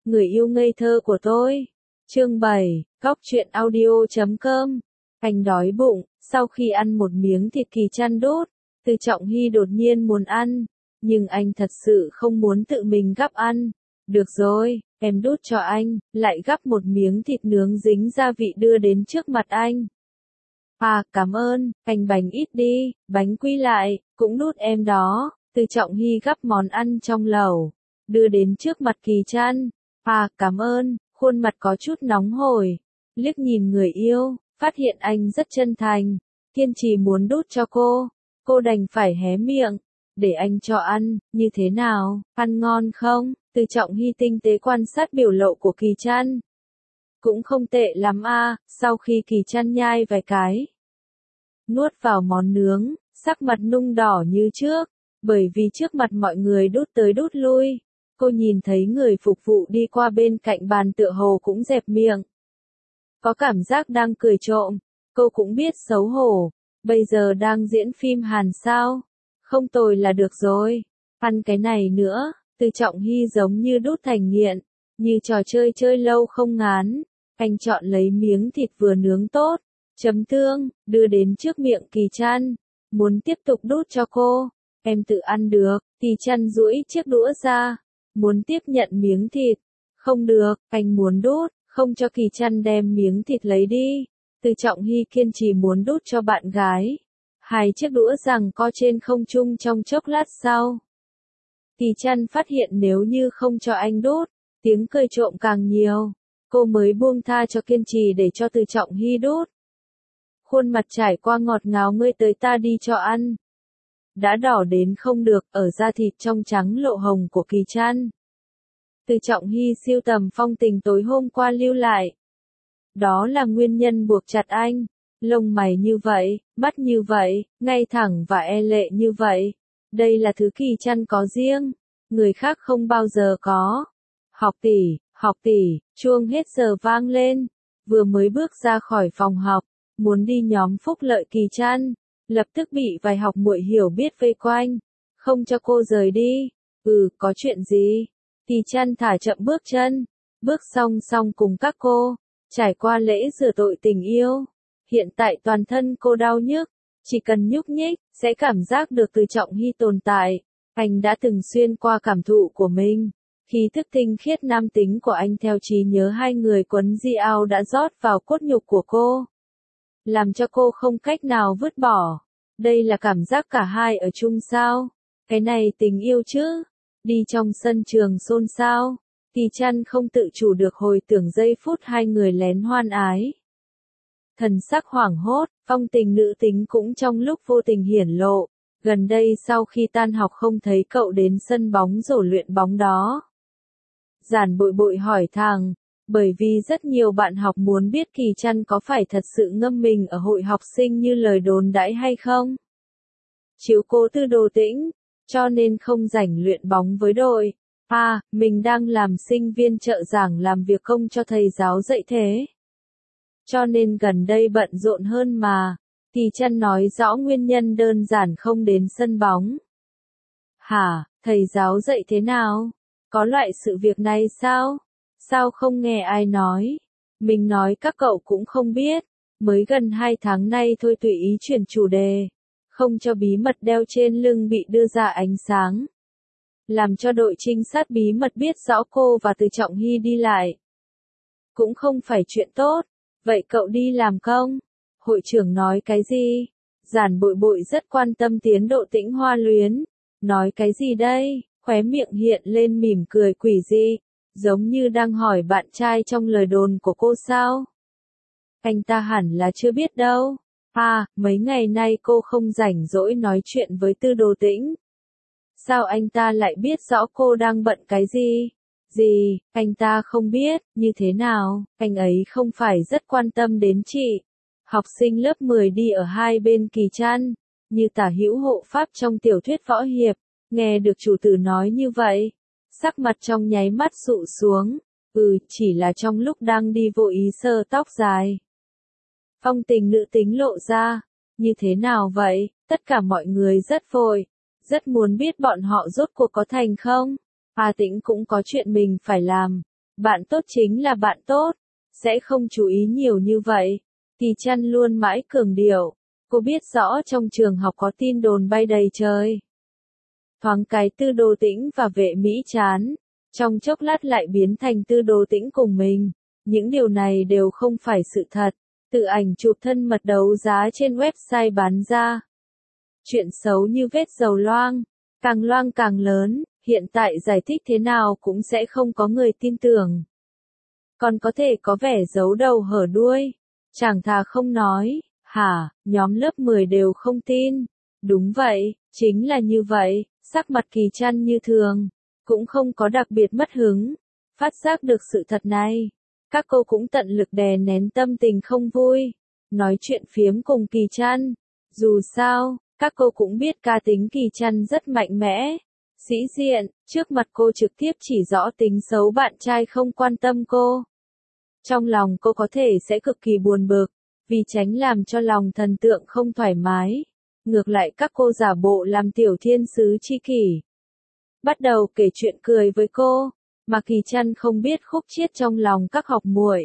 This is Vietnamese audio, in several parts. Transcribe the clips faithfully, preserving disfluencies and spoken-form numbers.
người yêu ngây thơ của tôi. Chương bảy, Góc truyện audio chấm com. Anh đói bụng, sau khi ăn một miếng thịt Kỳ Trăn đút, Từ Trọng Hy đột nhiên muốn ăn, nhưng anh thật sự không muốn tự mình gắp ăn. Được rồi, em đút cho anh, lại gắp một miếng thịt nướng dính gia vị đưa đến trước mặt anh. À, cảm ơn, anh bánh ít đi, bánh quy lại, cũng đút em đó. Từ Trọng Hy gắp món ăn trong lẩu, đưa đến trước mặt Kỳ Trăn. À, cảm ơn, khuôn mặt có chút nóng hổi, liếc nhìn người yêu, phát hiện anh rất chân thành, kiên trì muốn đút cho cô, cô đành phải hé miệng, để anh cho ăn, như thế nào, ăn ngon không? Từ Trọng Hy tinh tế quan sát biểu lộ của Kỳ Trăn. Cũng không tệ lắm a. Sau khi Kỳ Trăn nhai vài cái, nuốt vào món nướng, sắc mặt nung đỏ như trước, bởi vì trước mặt mọi người đút tới đút lui. Cô nhìn thấy người phục vụ đi qua bên cạnh bàn tựa hồ cũng dẹp miệng. Có cảm giác đang cười trộm, cô cũng biết xấu hổ, bây giờ đang diễn phim Hàn sao? Không tồi là được rồi, ăn cái này nữa. Từ Trọng Hy giống như đút thành nghiện, như trò chơi chơi lâu không ngán. Anh chọn lấy miếng thịt vừa nướng tốt, chấm tương, đưa đến trước miệng Kỳ Trăn, muốn tiếp tục đút cho cô. Em tự ăn được. Kỳ Trăn duỗi chiếc đũa ra, muốn tiếp nhận miếng thịt. Không được, anh muốn đút, không cho Kỳ Trăn đem miếng thịt lấy đi. Từ Trọng Hy kiên trì muốn đút cho bạn gái. Hai chiếc đũa giằng co trên không trung trong chốc lát sau. Kỳ Trăn phát hiện nếu như không cho anh đút, tiếng cười trộm càng nhiều. Cô mới buông tha cho kiên trì để cho Từ Trọng Hy đút. Khuôn mặt trải qua ngọt ngào, ngươi tới ta đi cho ăn. Đã đỏ đến không được, ở da thịt trong trắng lộ hồng của Kỳ Trăn. Từ Trọng Hy siêu tầm phong tình tối hôm qua lưu lại. Đó là nguyên nhân buộc chặt anh. Lông mày như vậy, mắt như vậy, ngay thẳng và e lệ như vậy. Đây là thứ Kỳ Trăn có riêng, người khác không bao giờ có. Học tỷ, học tỷ, chuông hết giờ vang lên. Vừa mới bước ra khỏi phòng học, muốn đi nhóm phúc lợi Kỳ Trăn, lập tức bị vài học muội hiểu biết vây quanh, không cho cô rời đi. Ừ, có chuyện gì? Kỳ Trăn thả chậm bước chân, bước song song cùng các cô, trải qua lễ rửa tội tình yêu. Hiện tại toàn thân cô đau nhức, chỉ cần nhúc nhích, sẽ cảm giác được Từ Trọng Hy tồn tại. Anh đã từng xuyên qua cảm thụ của mình. Khí thức tinh khiết nam tính của anh theo trí nhớ hai người quấn di ao đã rót vào cốt nhục của cô, làm cho cô không cách nào vứt bỏ. Đây là cảm giác cả hai ở chung sao? Cái này tình yêu chứ? Đi trong sân trường xôn xao, Kỳ Trăn không tự chủ được hồi tưởng giây phút hai người lén hoan ái. Thần sắc hoảng hốt, phong tình nữ tính cũng trong lúc vô tình hiển lộ. Gần đây sau khi tan học không thấy cậu đến sân bóng rổ luyện bóng đó. Giản Bội Bội hỏi thằng, bởi vì rất nhiều bạn học muốn biết Kỳ Trăn có phải thật sự ngâm mình ở hội học sinh như lời đồn đãi hay không. Chiếu cố Tư Đồ Tĩnh, cho nên không rảnh luyện bóng với đội. À, mình đang làm sinh viên trợ giảng làm việc công cho thầy giáo dạy thế. Cho nên gần đây bận rộn hơn mà. Kỳ Trăn nói rõ nguyên nhân đơn giản không đến sân bóng. Hả, thầy giáo dạy thế nào? Có loại sự việc này sao? Sao không nghe ai nói? Mình nói các cậu cũng không biết. Mới gần hai tháng nay thôi tùy ý chuyển chủ đề. Không cho bí mật đeo trên lưng bị đưa ra ánh sáng. Làm cho đội trinh sát bí mật biết rõ cô và Từ Trọng Hy đi lại. Cũng không phải chuyện tốt. Vậy cậu đi làm không? Hội trưởng nói cái gì? Giản Bội Bội rất quan tâm tiến độ Tĩnh Hoa Luyến. Nói cái gì đây? Khóe miệng hiện lên mỉm cười quỷ dị, giống như đang hỏi bạn trai trong lời đồn của cô sao? Anh ta hẳn là chưa biết đâu. À, mấy ngày nay cô không rảnh rỗi nói chuyện với Tư Đồ Tĩnh. Sao anh ta lại biết rõ cô đang bận cái gì? Gì, anh ta không biết, như thế nào, anh ấy không phải rất quan tâm đến chị. Học sinh lớp mười đi ở hai bên Kỳ Trăn, như tả hữu hộ pháp trong tiểu thuyết võ hiệp, nghe được chủ tử nói như vậy. Sắc mặt trong nháy mắt sụ xuống, ừ, chỉ là trong lúc đang đi vô ý sơ tóc dài. Phong tình nữ tính lộ ra, như thế nào vậy, tất cả mọi người rất vội, rất muốn biết bọn họ rốt cuộc có thành không. A Tĩnh cũng có chuyện mình phải làm, Bạn tốt chính là bạn tốt, sẽ không chú ý nhiều như vậy. Kỳ Trăn luôn mãi cường điệu, cô biết rõ trong trường học có tin đồn bay đầy trời. Thoáng cái Tư Đồ Tĩnh và Vệ Mỹ chán, trong chốc lát lại biến thành Tư Đồ Tĩnh cùng mình. Những điều này đều không phải sự thật, tự ảnh chụp thân mật đấu giá trên website bán ra. Chuyện xấu như vết dầu loang, càng loang càng lớn, hiện tại giải thích thế nào cũng sẽ không có người tin tưởng. Còn có thể có vẻ giấu đầu hở đuôi, chẳng thà không nói, hả, nhóm lớp mười đều không tin. Đúng vậy, chính là như vậy, sắc mặt Kỳ Trăn như thường, cũng không có đặc biệt mất hứng. Phát giác được sự thật này, các cô cũng tận lực đè nén tâm tình không vui, nói chuyện phiếm cùng Kỳ Trăn. Dù sao, các cô cũng biết cá tính Kỳ Trăn rất mạnh mẽ, sĩ diện, trước mặt cô trực tiếp chỉ rõ tính xấu bạn trai không quan tâm cô. Trong lòng cô có thể sẽ cực kỳ buồn bực, vì tránh làm cho lòng thần tượng không thoải mái. Ngược lại các cô giả bộ làm tiểu thiên sứ chi kỷ, bắt đầu kể chuyện cười với cô, mà Kỳ Trăn không biết khúc chiết trong lòng các học muội.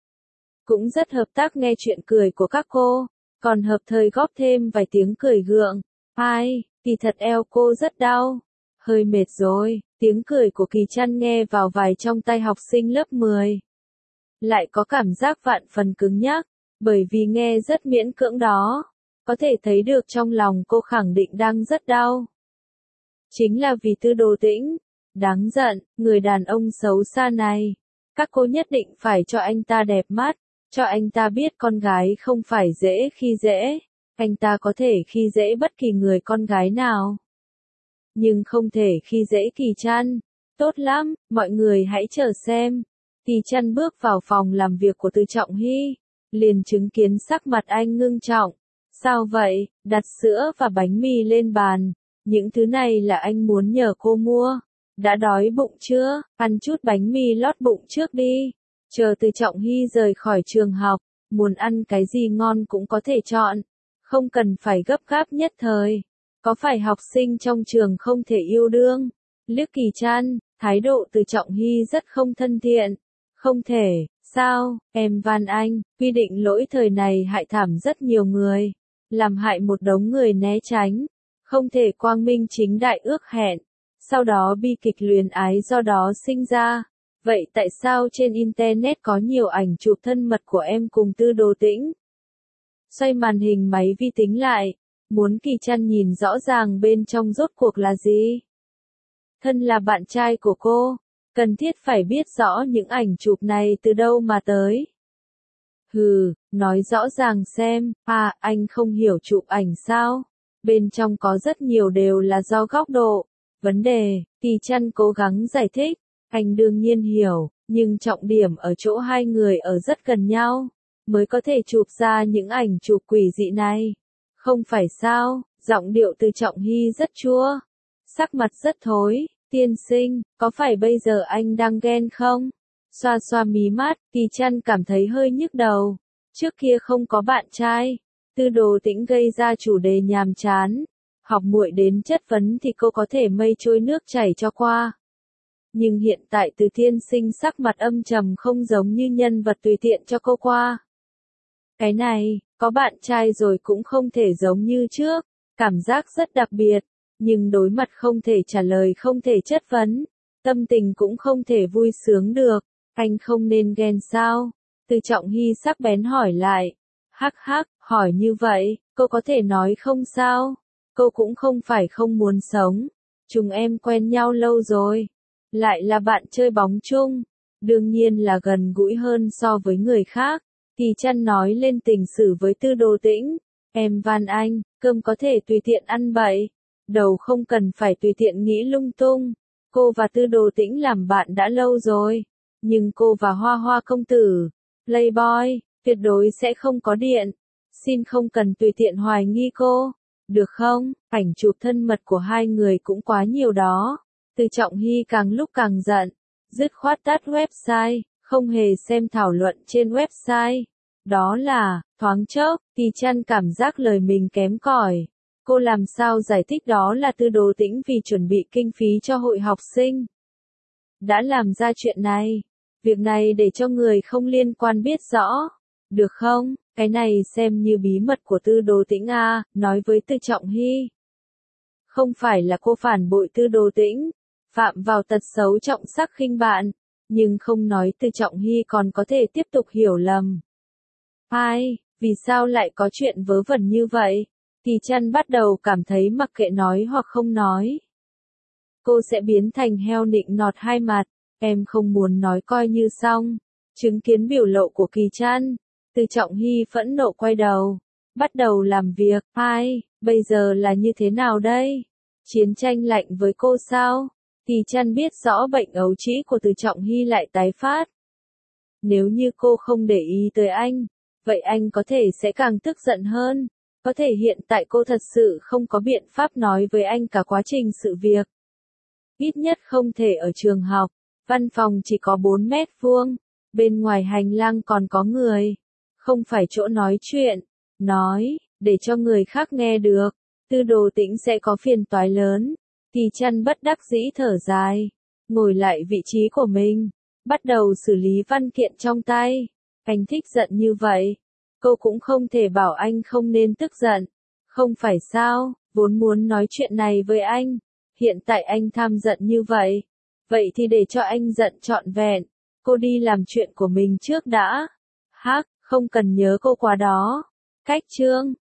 Cũng rất hợp tác nghe chuyện cười của các cô, còn hợp thời góp thêm vài tiếng cười gượng. Ai, kỳ thật eo cô rất đau, hơi mệt rồi. Tiếng cười của Kỳ Trăn nghe vào vài trong tai học sinh lớp mười. Lại có cảm giác vạn phần cứng nhắc, bởi vì nghe rất miễn cưỡng đó. Có thể thấy được trong lòng cô khẳng định đang rất đau. Chính là vì Tư Đồ Tĩnh. Đáng giận, người đàn ông xấu xa này. Các cô nhất định phải cho anh ta đẹp mắt, cho anh ta biết con gái không phải dễ khi dễ. Anh ta có thể khi dễ bất kỳ người con gái nào, nhưng không thể khi dễ Kỳ Trăn. Tốt lắm, mọi người hãy chờ xem. Kỳ Trăn bước vào phòng làm việc của Từ Trọng Hy, liền chứng kiến sắc mặt anh ngưng trọng. Sao vậy? Đặt sữa và bánh mì lên bàn. Những thứ này là anh muốn nhờ cô mua. Đã đói bụng chưa? Ăn chút bánh mì lót bụng trước đi. Chờ Từ Trọng Hy rời khỏi trường học, muốn ăn cái gì ngon cũng có thể chọn. Không cần phải gấp gáp nhất thời. Có phải học sinh trong trường không thể yêu đương? Liếc Kỳ Trăn, thái độ Từ Trọng Hy rất không thân thiện. Không thể, sao, em van anh, quy định lỗi thời này hại thảm rất nhiều người. Làm hại một đống người né tránh. Không thể quang minh chính đại ước hẹn. Sau đó bi kịch luyến ái do đó sinh ra. Vậy tại sao trên Internet có nhiều ảnh chụp thân mật của em cùng Tư Đồ Tĩnh? Xoay màn hình máy vi tính lại, muốn Kỳ Trăn nhìn rõ ràng bên trong rốt cuộc là gì. Thân là bạn trai của cô, cần thiết phải biết rõ những ảnh chụp này từ đâu mà tới. Hừ, nói rõ ràng xem, à, anh không hiểu chụp ảnh sao? Bên trong có rất nhiều đều là do góc độ. Vấn đề, Kỳ Trăn cố gắng giải thích, anh đương nhiên hiểu, nhưng trọng điểm ở chỗ hai người ở rất gần nhau, mới có thể chụp ra những ảnh chụp quỷ dị này. Không phải sao? Giọng điệu Từ Trọng Hy rất chua, sắc mặt rất thối. Tiên sinh, có phải bây giờ anh đang ghen không? Xoa xoa mí mắt, Kỳ Trăn cảm thấy hơi nhức đầu. Trước kia không có bạn trai, Tư Đồ Tĩnh gây ra chủ đề nhàm chán. Học muội đến chất vấn thì cô có thể mây trôi nước chảy cho qua. Nhưng hiện tại Từ tiên sinh sắc mặt âm trầm không giống như nhân vật tùy tiện cho cô qua. Cái này, có bạn trai rồi cũng không thể giống như trước, cảm giác rất đặc biệt, nhưng đối mặt không thể trả lời không thể chất vấn, tâm tình cũng không thể vui sướng được, anh không nên ghen sao? Từ Trọng Hy sắc bén hỏi lại. Hắc hắc, hỏi như vậy, cô có thể nói không sao? Cô cũng không phải không muốn sống, chúng em quen nhau lâu rồi, lại là bạn chơi bóng chung, đương nhiên là gần gũi hơn so với người khác. Kỳ Trăn nói lên tình sử với Tư Đồ Tĩnh, em van anh, cơm có thể tùy tiện ăn bậy, đầu không cần phải tùy tiện nghĩ lung tung. Cô và Tư Đồ Tĩnh làm bạn đã lâu rồi, nhưng cô và Hoa Hoa công tử, Playboy, tuyệt đối sẽ không có điện. Xin không cần tùy tiện hoài nghi cô, được không? Ảnh chụp thân mật của hai người cũng quá nhiều đó. Từ Trọng Hy càng lúc càng giận, dứt khoát tắt website, không hề xem thảo luận trên website. Đó là, thoáng chốc, Kỳ Trăn cảm giác lời mình kém cỏi. Cô làm sao giải thích đó là Tư Đồ Tĩnh vì chuẩn bị kinh phí cho hội học sinh đã làm ra chuyện này. Việc này để cho người không liên quan biết rõ. Được không? Cái này xem như bí mật của Tư Đồ Tĩnh a, nói với Tư Trọng Hy. Không phải là cô phản bội Tư Đồ Tĩnh, phạm vào tật xấu trọng sắc khinh bạn, nhưng không nói Tư Trọng Hy còn có thể tiếp tục hiểu lầm. Ai, vì sao lại có chuyện vớ vẩn như vậy? Kỳ Trăn bắt đầu cảm thấy mặc kệ nói hoặc không nói, cô sẽ biến thành heo nịnh nọt hai mặt, em không muốn nói coi như xong. Chứng kiến biểu lộ của Kỳ Trăn, Tư Trọng Hy phẫn nộ quay đầu, bắt đầu làm việc. Ai, bây giờ là như thế nào đây? Chiến tranh lạnh với cô sao? Kỳ Trăn biết rõ bệnh ấu trĩ của Tư Trọng Hy lại tái phát. Nếu như cô không để ý tới anh, vậy anh có thể sẽ càng tức giận hơn. Có thể hiện tại cô thật sự không có biện pháp nói với anh cả quá trình sự việc. Ít nhất không thể ở trường học, văn phòng chỉ có bốn mét vuông, bên ngoài hành lang còn có người. Không phải chỗ nói chuyện, nói, để cho người khác nghe được, Tư Đồ Tĩnh sẽ có phiền toái lớn. Kỳ Trăn bất đắc dĩ thở dài, ngồi lại vị trí của mình, bắt đầu xử lý văn kiện trong tay. Anh thích giận như vậy, cô cũng không thể bảo anh không nên tức giận. Không phải sao, vốn muốn nói chuyện này với anh, hiện tại anh tham giận như vậy. Vậy thì để cho anh giận trọn vẹn, cô đi làm chuyện của mình trước đã. Hắc, không cần nhớ cô quá đó. Cách chương